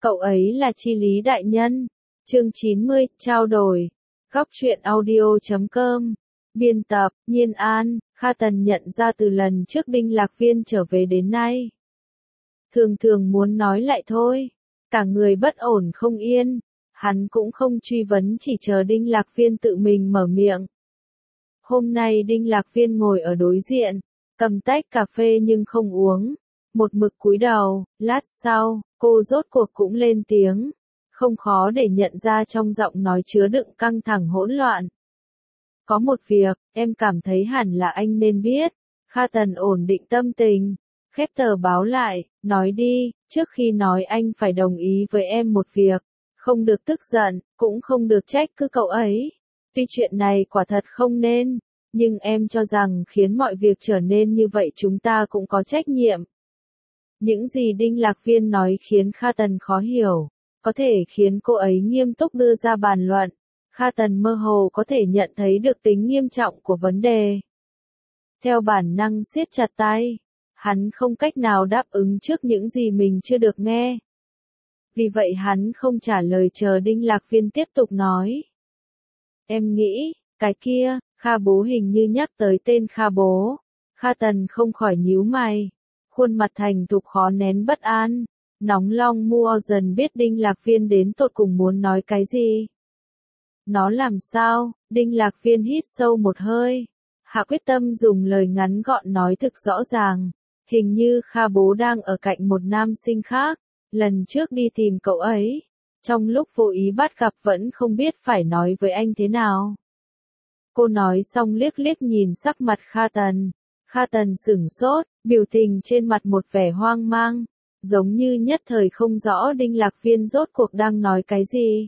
Cậu ấy là Chi Lý đại nhân. Chương 90, trao đổi. Góc truyện audio.com. Biên tập, Nhiên An. Kha Tần nhận ra từ lần trước Đinh Lạc Viên trở về đến nay. Thường thường muốn nói lại thôi. Cả người bất ổn không yên. Hắn cũng không truy vấn, chỉ chờ Đinh Lạc Viên tự mình mở miệng. Hôm nay Đinh Lạc Viên ngồi ở đối diện, cầm tách cà phê nhưng không uống. Một mực cúi đầu, lát sau, cô rốt cuộc cũng lên tiếng. Không khó để nhận ra trong giọng nói chứa đựng căng thẳng hỗn loạn. Có một việc, em cảm thấy hẳn là anh nên biết. Kha Tần ổn định tâm tình, khép tờ báo lại, nói đi, trước khi nói anh phải đồng ý với em một việc. Không được tức giận, cũng không được trách cứ cậu ấy. Tuy chuyện này quả thật không nên, nhưng em cho rằng khiến mọi việc trở nên như vậy chúng ta cũng có trách nhiệm. Những gì Đinh Lạc Viên nói khiến Kha Tần khó hiểu, có thể khiến cô ấy nghiêm túc đưa ra bàn luận. Kha Tần mơ hồ có thể nhận thấy được tính nghiêm trọng của vấn đề. Theo bản năng siết chặt tay, hắn không cách nào đáp ứng trước những gì mình chưa được nghe. Vì vậy hắn không trả lời, chờ Đinh Lạc Viên tiếp tục nói. Em nghĩ, cái kia, Kha bố hình như nhắc tới tên Kha bố. Kha Tần không khỏi nhíu mày, khuôn mặt thành thục khó nén bất an. Nóng lòng mua dần biết Đinh Lạc Viên đến tột cùng muốn nói cái gì. Nó làm sao? Đinh Lạc Viên hít sâu một hơi. Hạ quyết tâm dùng lời ngắn gọn nói thực rõ ràng. Hình như Kha bố đang ở cạnh một nam sinh khác. Lần trước đi tìm cậu ấy, trong lúc vô ý bắt gặp vẫn không biết phải nói với anh thế nào. Cô nói xong liếc liếc nhìn sắc mặt Kha Tần. Kha Tần sửng sốt, biểu tình trên mặt một vẻ hoang mang, giống như nhất thời không rõ Đinh Lạc Viên rốt cuộc đang nói cái gì.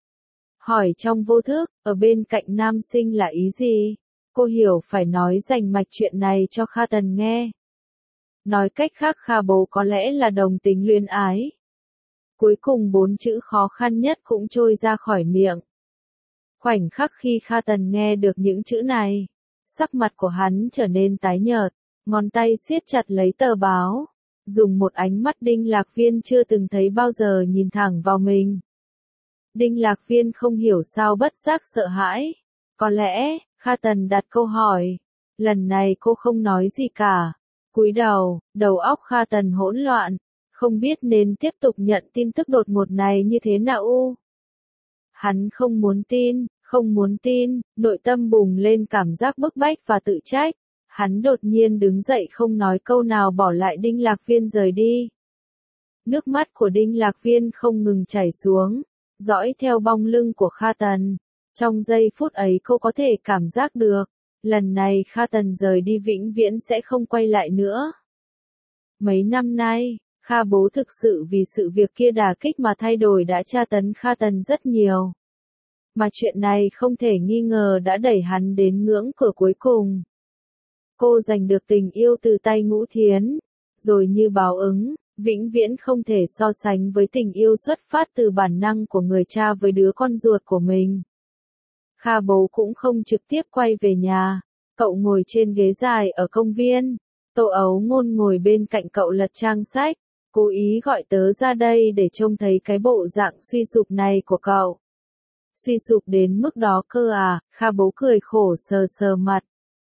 Hỏi trong vô thức, ở bên cạnh nam sinh là ý gì? Cô hiểu phải nói rành mạch chuyện này cho Kha Tần nghe. Nói cách khác Kha bố có lẽ là đồng tính luyến ái. Cuối cùng 4 chữ khó khăn nhất cũng trôi ra khỏi miệng. Khoảnh khắc khi Kha Tần nghe được những chữ này, sắc mặt của hắn trở nên tái nhợt, ngón tay siết chặt lấy tờ báo, dùng một ánh mắt Đinh Lạc Viên chưa từng thấy bao giờ nhìn thẳng vào mình. Đinh Lạc Viên không hiểu sao bất giác sợ hãi. Có lẽ, Kha Tần đặt câu hỏi. Lần này cô không nói gì cả. Cúi đầu, đầu óc Kha Tần hỗn loạn, không biết nên tiếp tục nhận tin tức đột ngột này như thế nào. Hắn không muốn tin, nội tâm bùng lên cảm giác bức bách và tự trách. Hắn đột nhiên đứng dậy không nói câu nào bỏ lại Đinh Lạc Viên rời đi. Nước mắt của Đinh Lạc Viên không ngừng chảy xuống, dõi theo bóng lưng của Kha Tần. Trong giây phút ấy cô có thể cảm giác được, lần này Kha Tần rời đi vĩnh viễn sẽ không quay lại nữa. Mấy năm nay, Kha bố thực sự vì sự việc kia đả kích mà thay đổi đã tra tấn Kha Tần rất nhiều. Mà chuyện này không thể nghi ngờ đã đẩy hắn đến ngưỡng cửa cuối cùng. Cô giành được tình yêu từ tay Ngũ Thiến, rồi như báo ứng, vĩnh viễn không thể so sánh với tình yêu xuất phát từ bản năng của người cha với đứa con ruột của mình. Kha bố cũng không trực tiếp quay về nhà, cậu ngồi trên ghế dài ở công viên. Tô Ấu Ngôn ngồi bên cạnh cậu lật trang sách, cố ý gọi tớ ra đây để trông thấy cái bộ dạng suy sụp này của cậu. Suy sụp đến mức đó cơ à? Kha bố cười khổ sờ sờ mặt.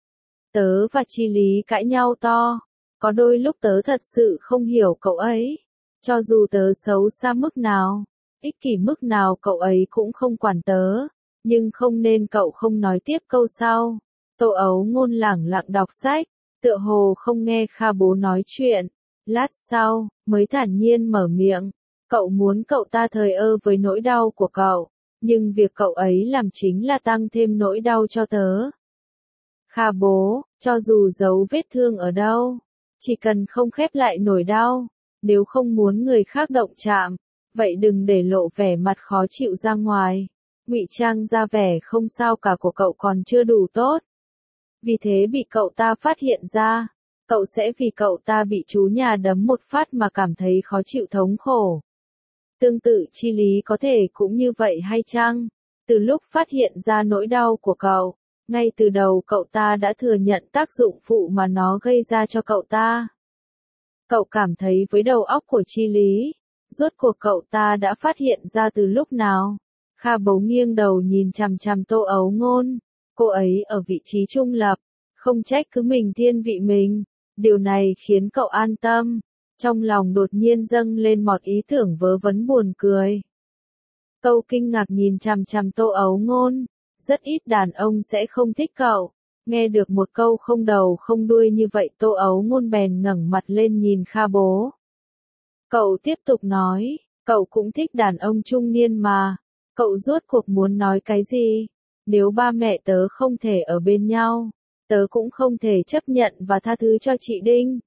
Tớ và Chi Lý cãi nhau to, có đôi lúc tớ thật sự không hiểu cậu ấy. Cho dù tớ xấu xa mức nào, ích kỷ mức nào cậu ấy cũng không quản tớ, nhưng không nên cậu không nói tiếp câu sau. Tô Ấu Ngôn lẳng lặng đọc sách, tựa hồ không nghe Kha bố nói chuyện. Lát sau, mới thản nhiên mở miệng. Cậu muốn cậu ta thờ ơ với nỗi đau của cậu, nhưng việc cậu ấy làm chính là tăng thêm nỗi đau cho tớ. Kha bố, cho dù giấu vết thương ở đâu, chỉ cần không khép lại nỗi đau, nếu không muốn người khác động chạm, vậy đừng để lộ vẻ mặt khó chịu ra ngoài. Ngụy trang ra vẻ không sao cả của cậu còn chưa đủ tốt. Vì thế bị cậu ta phát hiện ra, cậu sẽ vì cậu ta bị chú nhà đấm một phát mà cảm thấy khó chịu thống khổ. Tương tự Chi Lý có thể cũng như vậy hay chăng? Từ lúc phát hiện ra nỗi đau của cậu, ngay từ đầu cậu ta đã thừa nhận tác dụng phụ mà nó gây ra cho cậu ta. Cậu cảm thấy với đầu óc của Chi Lý, Rốt cuộc cậu ta đã phát hiện ra từ lúc nào? Kha Bố nghiêng đầu nhìn chằm chằm Tô Ấu Ngôn. Cô ấy ở vị trí trung lập, không trách cứ mình thiên vị mình. Điều này khiến cậu an tâm. Trong lòng đột nhiên dâng lên một ý tưởng vớ vẩn buồn cười. Cậu kinh ngạc nhìn chằm chằm Tô Ấu Ngôn. Rất ít đàn ông sẽ không thích cậu. Nghe được một câu không đầu không đuôi như vậy, Tô Ấu Ngôn bèn ngẩng mặt lên nhìn Kha Bố. Cậu tiếp tục nói, cậu cũng thích đàn ông trung niên mà. Cậu rốt cuộc muốn nói cái gì? Nếu ba mẹ tớ không thể ở bên nhau, tớ cũng không thể chấp nhận và tha thứ cho chị Đinh.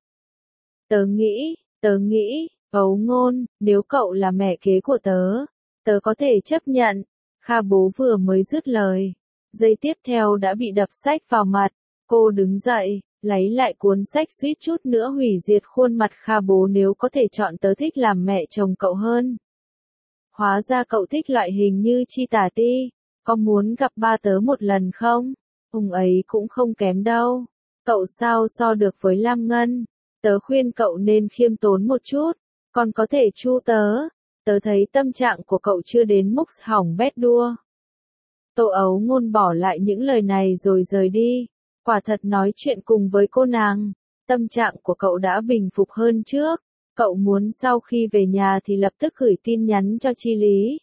Tớ nghĩ, Ấu Ngôn, nếu cậu là mẹ kế của tớ, tớ có thể chấp nhận. Kha Bố vừa mới dứt lời, giây tiếp theo đã bị đập sách vào mặt. Cô đứng dậy, lấy lại cuốn sách, suýt chút nữa hủy diệt khuôn mặt Kha Bố. Nếu có thể chọn, tớ thích làm mẹ chồng cậu hơn. Hóa ra cậu thích loại hình như Chi Tả Ti. Có muốn gặp ba tớ một lần không? Ông ấy cũng không kém đâu. Cậu sao so được với Lam Ngân? Tớ khuyên cậu nên khiêm tốn một chút. Còn có thể chu tớ. Tớ thấy tâm trạng của cậu chưa đến mức hỏng bét đua. Tô Ấu Ngôn bỏ lại những lời này rồi rời đi. Quả thật nói chuyện cùng với cô nàng, tâm trạng của cậu đã bình phục hơn trước. Cậu muốn sau khi về nhà thì lập tức gửi tin nhắn cho Chi Lý.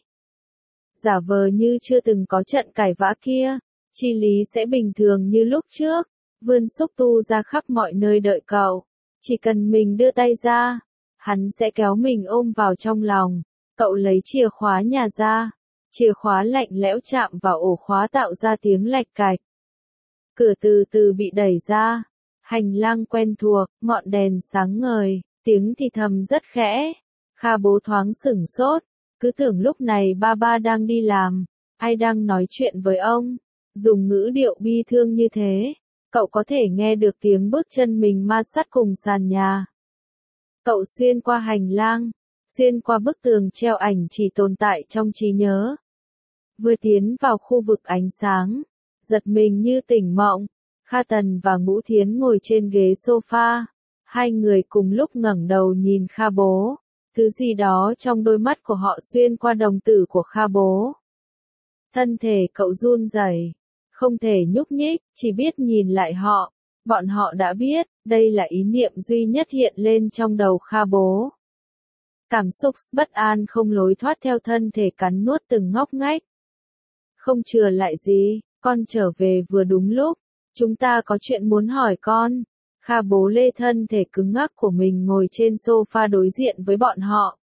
Giả vờ như chưa từng có trận cãi vã kia, Chi Lý sẽ bình thường như lúc trước, vươn xúc tu ra khắp mọi nơi đợi cậu. Chỉ cần mình đưa tay ra, hắn sẽ kéo mình ôm vào trong lòng. Cậu lấy chìa khóa nhà ra, chìa khóa lạnh lẽo chạm vào ổ khóa tạo ra tiếng lạch cạch. Cửa từ từ bị đẩy ra, hành lang quen thuộc, ngọn đèn sáng ngời, tiếng thì thầm rất khẽ. Kha Bố thoáng sửng sốt, cứ tưởng lúc này ba đang đi làm, ai đang nói chuyện với ông, dùng ngữ điệu bi thương như thế. Cậu có thể nghe được tiếng bước chân mình ma sát cùng sàn nhà. Cậu xuyên qua hành lang, xuyên qua bức tường treo ảnh chỉ tồn tại trong trí nhớ. Vừa tiến vào khu vực ánh sáng, giật mình như tỉnh mộng, Kha Tần và Ngũ Thiến ngồi trên ghế sofa. Hai người cùng lúc ngẩng đầu nhìn Kha Bố. Thứ gì đó trong đôi mắt của họ xuyên qua đồng tử của Kha Bố. Thân thể cậu run rẩy, không thể nhúc nhích, chỉ biết nhìn lại họ. Bọn họ đã biết, đây là ý niệm duy nhất hiện lên trong đầu Kha Bố. Cảm xúc bất an không lối thoát theo thân thể cắn nuốt từng ngóc ngách. Không chừa lại gì, con trở về vừa đúng lúc. Chúng ta có chuyện muốn hỏi con. Kha Bố lê thân thể cứng ngắc của mình ngồi trên sofa đối diện với bọn họ.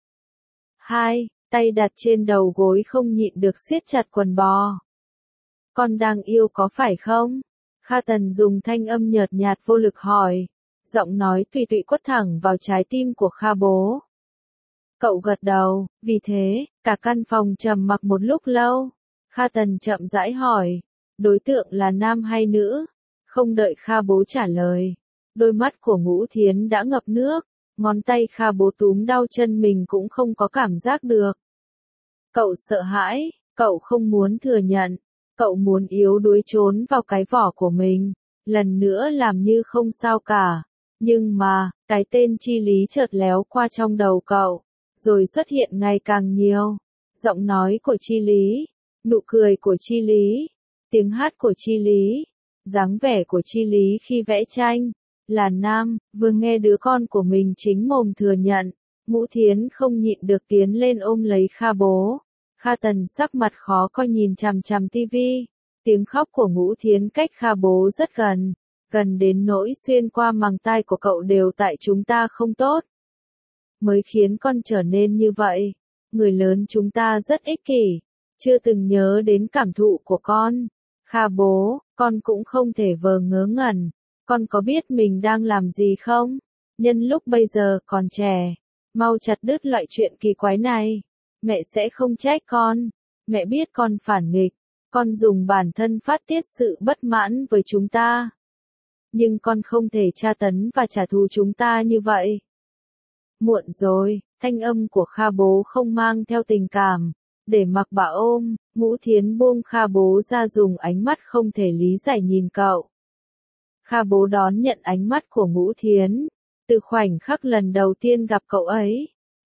Hai, tay đặt trên đầu gối không nhịn được siết chặt quần bò. Con đang yêu có phải không? Kha Tần dùng thanh âm nhợt nhạt vô lực hỏi. Giọng nói tùy tụy quất thẳng vào trái tim của Kha Bố. Cậu gật đầu, vì thế, cả căn phòng trầm mặc một lúc lâu. Kha Tần chậm rãi hỏi, đối tượng là nam hay nữ? Không đợi Kha Bố trả lời, đôi mắt của Ngũ Thiến đã ngập nước, ngón tay Kha Bố túm đau chân mình cũng không có cảm giác được. Cậu sợ hãi, cậu không muốn thừa nhận, cậu muốn yếu đuối trốn vào cái vỏ của mình, lần nữa làm như không sao cả. Nhưng mà, cái tên Chi Lý chợt léo qua trong đầu cậu, rồi xuất hiện ngày càng nhiều. Giọng nói của Chi Lý, nụ cười của Chi Lý, tiếng hát của Chi Lý, dáng vẻ của Chi Lý khi vẽ tranh. Là nam, vừa nghe đứa con của mình chính mồm thừa nhận, Ngũ Thiến không nhịn được tiến lên ôm lấy Kha Bố. Kha Tần sắc mặt khó coi nhìn chằm chằm tivi. Tiếng khóc của Ngũ Thiến cách Kha Bố rất gần, gần đến nỗi xuyên qua màng tai của cậu đều tại chúng ta không tốt. Mới khiến con trở nên như vậy. Người lớn chúng ta rất ích kỷ, chưa từng nhớ đến cảm thụ của con. Kha Bố, con cũng không thể vờ ngớ ngẩn. Con có biết mình đang làm gì không? Nhân lúc bây giờ còn trẻ, mau chặt đứt loại chuyện kỳ quái này. Mẹ sẽ không trách con. Mẹ biết con phản nghịch, con dùng bản thân phát tiết sự bất mãn với chúng ta. Nhưng con không thể tra tấn và trả thù chúng ta như vậy. Muộn rồi, thanh âm của Kha Bố không mang theo tình cảm. Để mặc bà ôm, Ngũ Thiến buông Kha Bố ra dùng ánh mắt không thể lý giải nhìn cậu. Kha Bố đón nhận ánh mắt của Ngũ Thiến. Từ khoảnh khắc lần đầu tiên gặp cậu ấy,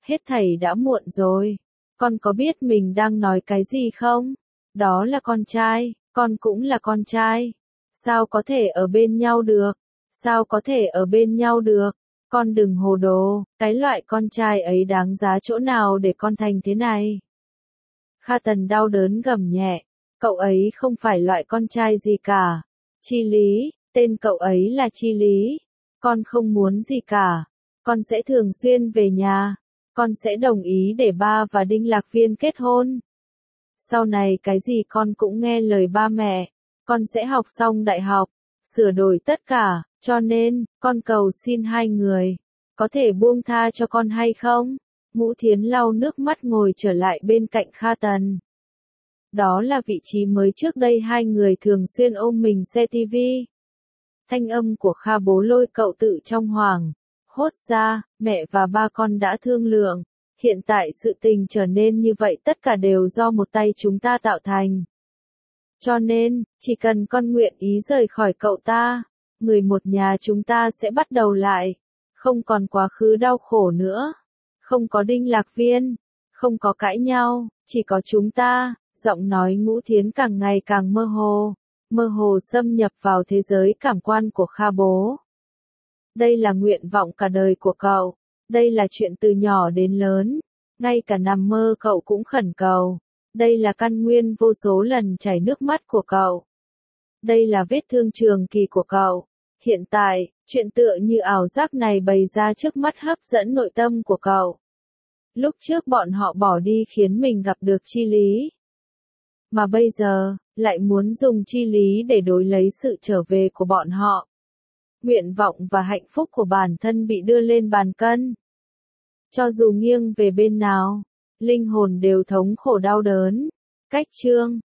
Hết thảy đã muộn rồi. Con có biết mình đang nói cái gì không? Đó là con trai, con cũng là con trai. Sao có thể ở bên nhau được? Sao có thể ở bên nhau được? Con đừng hồ đồ, cái loại con trai ấy đáng giá chỗ nào để con thành thế này? Kha Tần đau đớn gầm nhẹ, cậu ấy không phải loại con trai gì cả. Chi Lý, tên cậu ấy là Chi Lý. Con không muốn gì cả. Con sẽ thường xuyên về nhà. Con sẽ đồng ý để ba và Đinh Lạc Viên kết hôn. Sau này cái gì con cũng nghe lời ba mẹ. Con sẽ học xong đại học, sửa đổi tất cả, cho nên, con cầu xin hai người. Có thể buông tha cho con hay không? Ngũ Thiến lau nước mắt ngồi trở lại bên cạnh Kha Tần. Đó là vị trí mới trước đây hai người thường xuyên ôm mình xem tivi. Thanh âm của Kha bố lôi cậu tự trong hoảng. Hốt ra, mẹ và ba con đã thương lượng. Hiện tại sự tình trở nên như vậy tất cả đều do một tay chúng ta tạo thành. Cho nên, chỉ cần con nguyện ý rời khỏi cậu ta, người một nhà chúng ta sẽ bắt đầu lại. Không còn quá khứ đau khổ nữa. Không có Đinh Lạc Viên. Không có cãi nhau, chỉ có chúng ta. Giọng nói Ngũ Thiến càng ngày càng mơ hồ xâm nhập vào thế giới cảm quan của Kha bố. Đây là nguyện vọng cả đời của cậu, đây là chuyện từ nhỏ đến lớn, ngay cả nằm mơ cậu cũng khẩn cầu, đây là căn nguyên vô số lần chảy nước mắt của cậu. Đây là vết thương trường kỳ của cậu. Hiện tại, chuyện tựa như ảo giác này bày ra trước mắt hấp dẫn nội tâm của cậu. Lúc trước bọn họ bỏ đi khiến mình gặp được Chi Lý. Mà bây giờ, lại muốn dùng Chi Lý để đối lấy sự trở về của bọn họ. Nguyện vọng và hạnh phúc của bản thân bị đưa lên bàn cân. Cho dù nghiêng về bên nào, linh hồn đều thống khổ đau đớn. Cách chương